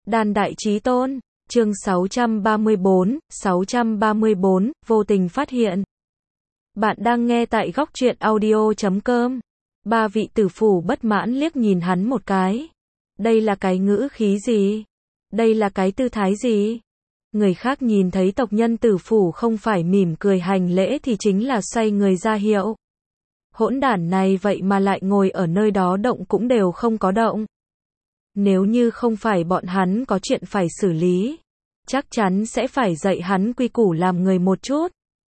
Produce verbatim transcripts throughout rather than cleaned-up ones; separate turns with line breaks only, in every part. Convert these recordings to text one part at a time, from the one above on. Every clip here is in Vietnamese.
Đàn Đại Chí Tôn, chương sáu trăm ba mươi bốn, sáu trăm ba mươi bốn, vô tình phát hiện. Bạn đang nghe tại góc truyện audio chấm com. Ba vị tử phủ bất mãn liếc nhìn hắn một cái. Đây là cái ngữ khí gì? Đây là cái tư thái gì? Người khác nhìn thấy tộc nhân tử phủ không phải mỉm cười hành lễ thì chính là xoay người ra hiệu. Hỗn đản này vậy mà lại ngồi ở nơi đó động cũng đều không có động. Nếu như không phải bọn hắn có chuyện phải xử lý, chắc chắn sẽ phải dạy hắn quy củ làm người một chút.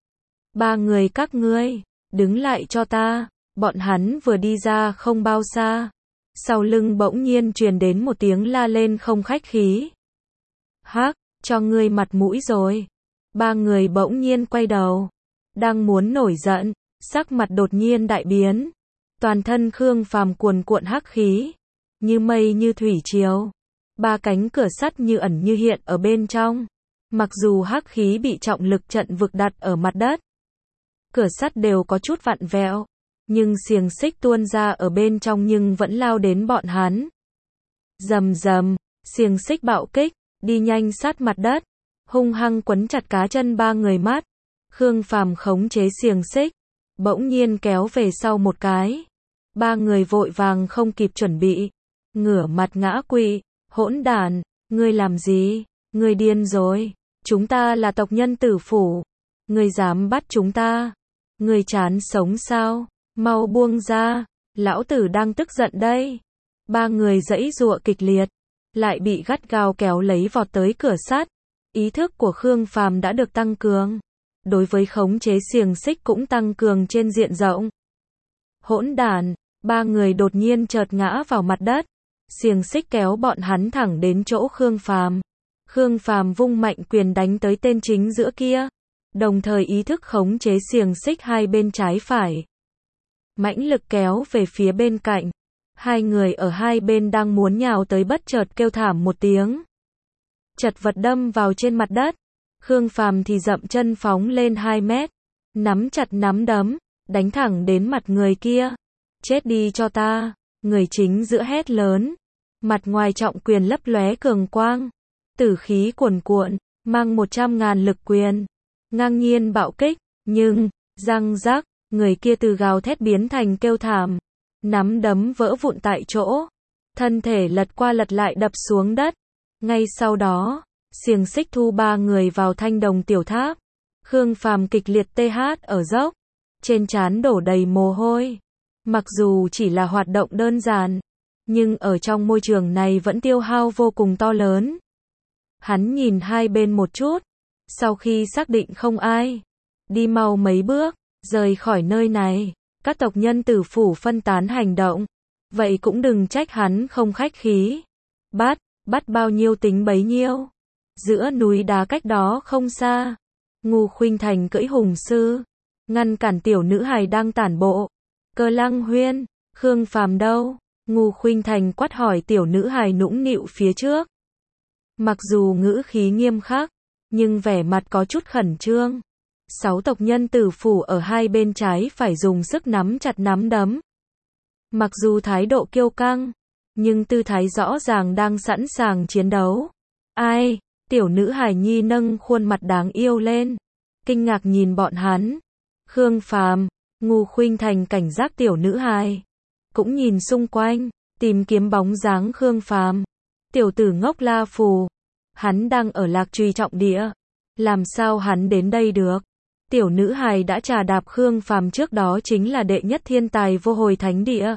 Ba người các ngươi, đứng lại cho ta. Bọn hắn vừa đi ra không bao xa, sau lưng bỗng nhiên truyền đến một tiếng la lên không khách khí. Hắc, cho ngươi mặt mũi rồi. Ba người bỗng nhiên quay đầu, đang muốn nổi giận, sắc mặt đột nhiên đại biến. Toàn thân Khương Phàm cuồn cuộn hắc khí, như mây như thủy triều. Ba cánh cửa sắt như ẩn như hiện ở bên trong. Mặc dù hắc khí bị trọng lực trận vực đặt ở mặt đất, cửa sắt đều có chút vặn vẹo, nhưng xiềng xích tuôn ra ở bên trong nhưng vẫn lao đến bọn hắn. Rầm rầm, xiềng xích bạo kích, đi nhanh sát mặt đất, hung hăng quấn chặt cá chân ba người mắt. Khương Phàm khống chế xiềng xích, bỗng nhiên kéo về sau một cái. Ba người vội vàng không kịp chuẩn bị, ngửa mặt ngã quỵ. Hỗn đản, ngươi làm gì? Ngươi điên rồi. Chúng ta là tộc nhân tử phủ. Ngươi dám bắt chúng ta? Ngươi chán sống sao? Mau buông ra, lão tử đang tức giận đây. Ba người giãy giụa kịch liệt, lại bị gắt gao kéo lấy vọt tới cửa sắt. Ý thức của Khương Phàm đã được tăng cường, đối với khống chế xiềng xích cũng tăng cường trên diện rộng. Hỗn đản, ba người đột nhiên chợt ngã vào mặt đất, xiềng xích kéo bọn hắn thẳng đến chỗ Khương Phàm. Khương Phàm vung mạnh quyền đánh tới tên chính giữa kia, đồng thời ý thức khống chế xiềng xích hai bên trái phải, mãnh lực kéo về phía bên cạnh. Hai người ở hai bên đang muốn nhào tới bất chợt kêu thảm một tiếng, chật vật đâm vào trên mặt đất. Khương Phàm thì dậm chân phóng lên hai mét, nắm chặt nắm đấm, đánh thẳng đến mặt người kia. Chết đi cho ta, người chính giữa hét lớn, mặt ngoài trọng quyền lấp lóe cường quang, tử khí cuồn cuộn, mang một trăm ngàn lực quyền, ngang nhiên bạo kích, nhưng, răng rắc, người kia từ gào thét biến thành kêu thảm, nắm đấm vỡ vụn tại chỗ, thân thể lật qua lật lại đập xuống đất. Ngay sau đó, xiềng xích thu ba người vào thanh đồng tiểu tháp. Khương Phàm kịch liệt tê hát ở dốc, trên trán đổ đầy mồ hôi. Mặc dù chỉ là hoạt động đơn giản, nhưng ở trong môi trường này vẫn tiêu hao vô cùng to lớn. Hắn nhìn hai bên một chút, sau khi xác định không ai, đi mau mấy bước, rời khỏi nơi này. Các tộc nhân tử phủ phân tán hành động, vậy cũng đừng trách hắn không khách khí. Bắt, bắt bao nhiêu tính bấy nhiêu. Giữa núi đá cách đó không xa, Ngô Khuynh Thành cưỡi hùng sư, ngăn cản tiểu nữ hài đang tản bộ. Cơ Lăng Huyên, Khương Phàm đâu? Ngô Khuynh Thành quát hỏi tiểu nữ hài nũng nịu phía trước. Mặc dù ngữ khí nghiêm khắc, nhưng vẻ mặt có chút khẩn trương. Sáu tộc nhân tử phủ ở hai bên trái phải dùng sức nắm chặt nắm đấm. Mặc dù thái độ kiêu căng, nhưng tư thái rõ ràng đang sẵn sàng chiến đấu. Ai? Tiểu nữ hài nhi nâng khuôn mặt đáng yêu lên, kinh ngạc nhìn bọn hắn. Khương Phàm, Ngô Khuynh Thành cảnh giác tiểu nữ hài, cũng nhìn xung quanh, tìm kiếm bóng dáng Khương Phàm. Tiểu tử ngốc La Phù, hắn đang ở Lạc Trùy trọng địa, làm sao hắn đến đây được? Tiểu nữ hài đã trà đạp Khương Phàm trước đó chính là đệ nhất thiên tài vô hồi thánh địa,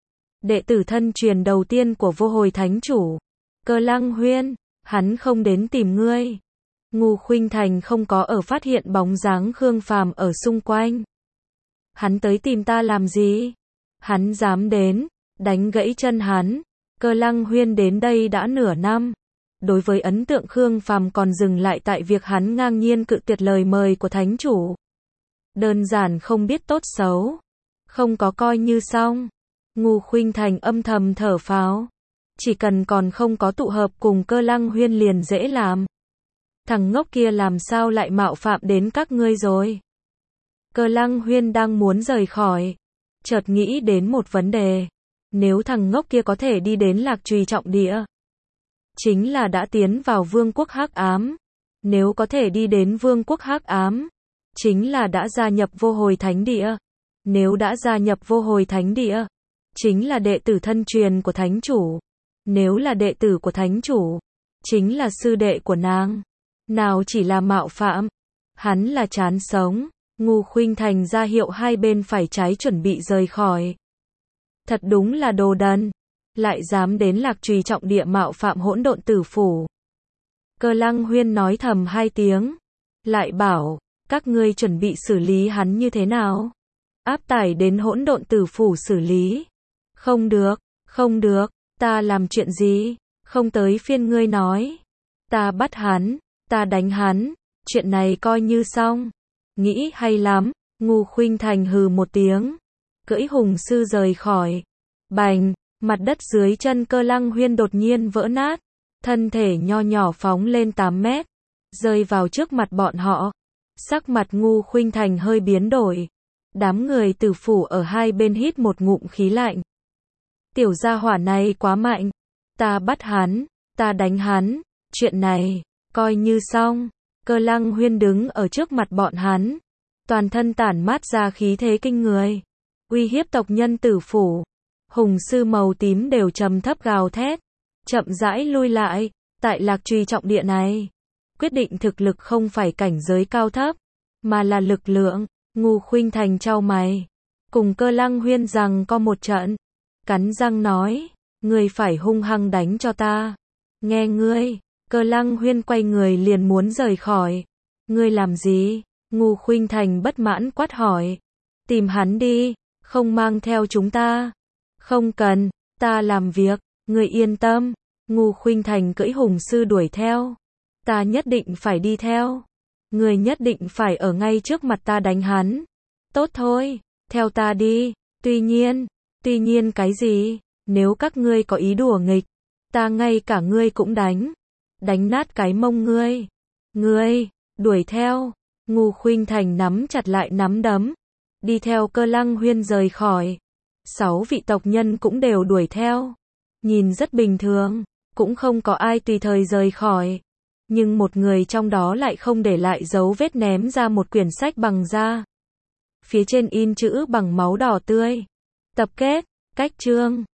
đệ tử thân truyền đầu tiên của vô hồi thánh chủ. Cơ Lăng Huyên, hắn không đến tìm ngươi. Ngô Khuynh Thành không có ở phát hiện bóng dáng Khương Phàm ở xung quanh. Hắn tới tìm ta làm gì? Hắn dám đến, đánh gãy chân hắn. Cơ Lăng Huyên đến đây đã nửa năm. Đối với ấn tượng Khương Phàm còn dừng lại tại việc hắn ngang nhiên cự tuyệt lời mời của thánh chủ. Đơn giản không biết tốt xấu. Không có coi như xong. Ngô Khuynh Thành âm thầm thở phào. Chỉ cần còn không có tụ hợp cùng Cơ Lăng Huyên liền dễ làm. Thằng ngốc kia làm sao lại mạo phạm đến các ngươi rồi? Cơ Lăng Huyên đang muốn rời khỏi, chợt nghĩ đến một vấn đề. Nếu thằng ngốc kia có thể đi đến Lạc Trùy trọng địa, chính là đã tiến vào vương quốc hắc ám. Nếu có thể đi đến vương quốc hắc ám, chính là đã gia nhập vô hồi thánh địa. Nếu đã gia nhập vô hồi thánh địa, chính là đệ tử thân truyền của thánh chủ. Nếu là đệ tử của thánh chủ, chính là sư đệ của nàng. Nào chỉ là mạo phạm, hắn là chán sống. Ngô Khuynh Thành ra hiệu hai bên phải trái chuẩn bị rời khỏi. Thật đúng là đồ đần, lại dám đến Lạc Trùy trọng địa mạo phạm hỗn độn tử phủ. Cơ Lăng Huyên nói thầm hai tiếng, lại bảo, các ngươi chuẩn bị xử lý hắn như thế nào? Áp tải đến hỗn độn tử phủ xử lý. Không được, không được, ta làm chuyện gì? Không tới phiên ngươi nói. Ta bắt hắn, ta đánh hắn, chuyện này coi như xong. Nghĩ hay lắm, Ngô Khuynh Thành hừ một tiếng, cưỡi hùng sư rời khỏi. Bành, mặt đất dưới chân Cơ Lăng Huyên đột nhiên vỡ nát, thân thể nho nhỏ phóng lên tám mét, rơi vào trước mặt bọn họ. Sắc mặt Ngô Khuynh Thành hơi biến đổi. Đám người tử phủ ở hai bên hít một ngụm khí lạnh. Tiểu gia hỏa này quá mạnh, ta bắt hắn, ta đánh hắn, chuyện này coi như xong. Cơ Lăng Huyên đứng ở trước mặt bọn hắn, toàn thân tản mát ra khí thế kinh người, uy hiếp tộc nhân tử phủ. Hùng sư màu tím đều trầm thấp gào thét, chậm rãi lui lại. Tại Lạc Trùy trọng địa này, quyết định thực lực không phải cảnh giới cao thấp, mà là lực lượng. Ngô Khuynh Thành chau mày, cùng Cơ Lăng Huyên rằng có một trận, cắn răng nói, ngươi phải hung hăng đánh cho ta. Nghe ngươi. Cơ Lăng Huyên quay người liền muốn rời khỏi. Ngươi làm gì? Ngô Khuynh Thành bất mãn quát hỏi. Tìm hắn đi, không mang theo chúng ta. Không cần, ta làm việc, ngươi yên tâm. Ngô Khuynh Thành cưỡi hùng sư đuổi theo. Ta nhất định phải đi theo. Ngươi nhất định phải ở ngay trước mặt ta đánh hắn. Tốt thôi, theo ta đi. Tuy nhiên, tuy nhiên cái gì? Nếu các ngươi có ý đùa nghịch, ta ngay cả ngươi cũng đánh. Đánh nát cái mông ngươi. Ngươi, đuổi theo. Ngô Khuynh Thành nắm chặt lại nắm đấm, đi theo Cơ Lăng Huyên rời khỏi. Sáu vị tộc nhân cũng đều đuổi theo. Nhìn rất bình thường, cũng không có ai tùy thời rời khỏi. Nhưng một người trong đó lại không để lại dấu vết, ném ra một quyển sách bằng da. Phía trên in chữ bằng máu đỏ tươi. Tập kết, cách chương.